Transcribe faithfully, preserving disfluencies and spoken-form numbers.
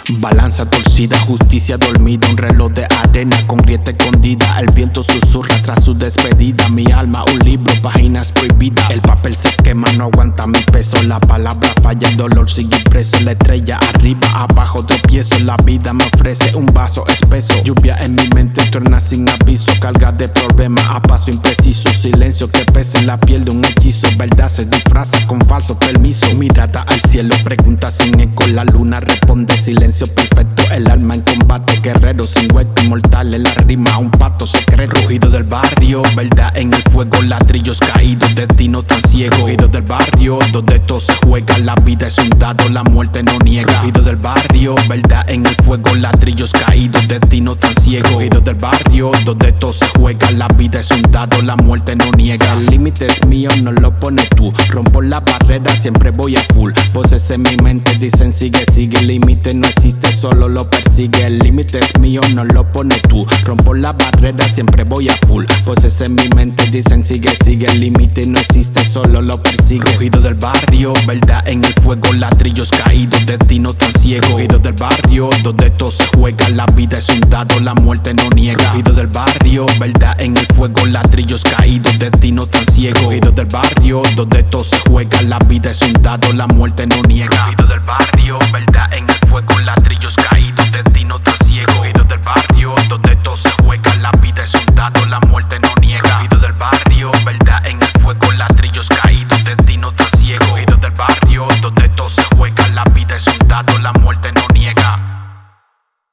Balanza torcida, justicia dormida, un reloj de arena con grieta escondida. El viento susurra tras su despedida. Mi alma, un libro, páginas prohibidas. El papel se quema, no aguanta mi peso. La palabra falla, el dolor sigue preso. La estrella arriba, abajo tropiezo. La vida me ofrece un vaso espeso. Lluvia en mi mente, torna sin aviso. Carga de problemas a paso impreciso. Silencio que pesa en la piel de un hechizo. Verdad se disfraza con falso permiso. Mirada al cielo, pregunta sin eco. La luna responde, silencio perfecto. El alma en combate, guerrero sin hueco. Inmortal en la rima, un pacto secreto. Rugido del barrio, verdad en el fuego. Ladrillos caídos, destino tan ciego. Rugido del barrio, donde todo se juega. La vida es un dado, la muerte no niega. Rugido del barrio, verdad en el fuego. Ladrillos caídos, destino tan ciego. Rugido del barrio, donde todo se juega. La vida es un dado, la muerte no niega. El límite es mío, no lo pones tú. Rompo la barrera, siempre voy a full. Voces en mi mente dicen sigue, sigue. El límite no existe, solo lo persigue. El límite es mío, no lo pones tú. Rompo la barrera, siempre voy a full. Voces en mi mente dicen sigue, sigue. El límite no existe, solo lo persigue. Rugido del barrio, verdad en el fuego. Ladrillos caídos, destino tan ciego. Rugido del barrio, donde todo se juega. La vida es un dado, la muerte no niega. Rugido del barrio, verdad en el fuego. Ladrillos caídos, destino tan ciego. Rugido del barrio, donde todo se juega. La vida es un dado, la muerte no niega. Rugido del barrio, verdad en el fuego. Ladrillos caídos, destino tan ciego. Rugido del barrio, donde todo se juega. La vida es un dado, la muerte